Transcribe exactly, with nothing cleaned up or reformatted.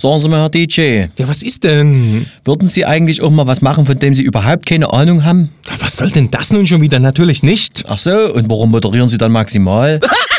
Sagen Sie mal, Herr D J, Ja, was ist denn? würden Sie eigentlich auch mal was machen, von dem Sie überhaupt keine Ahnung haben? Ja, was soll denn das nun schon wieder? Natürlich nicht. Ach so, und warum moderieren Sie dann maximal?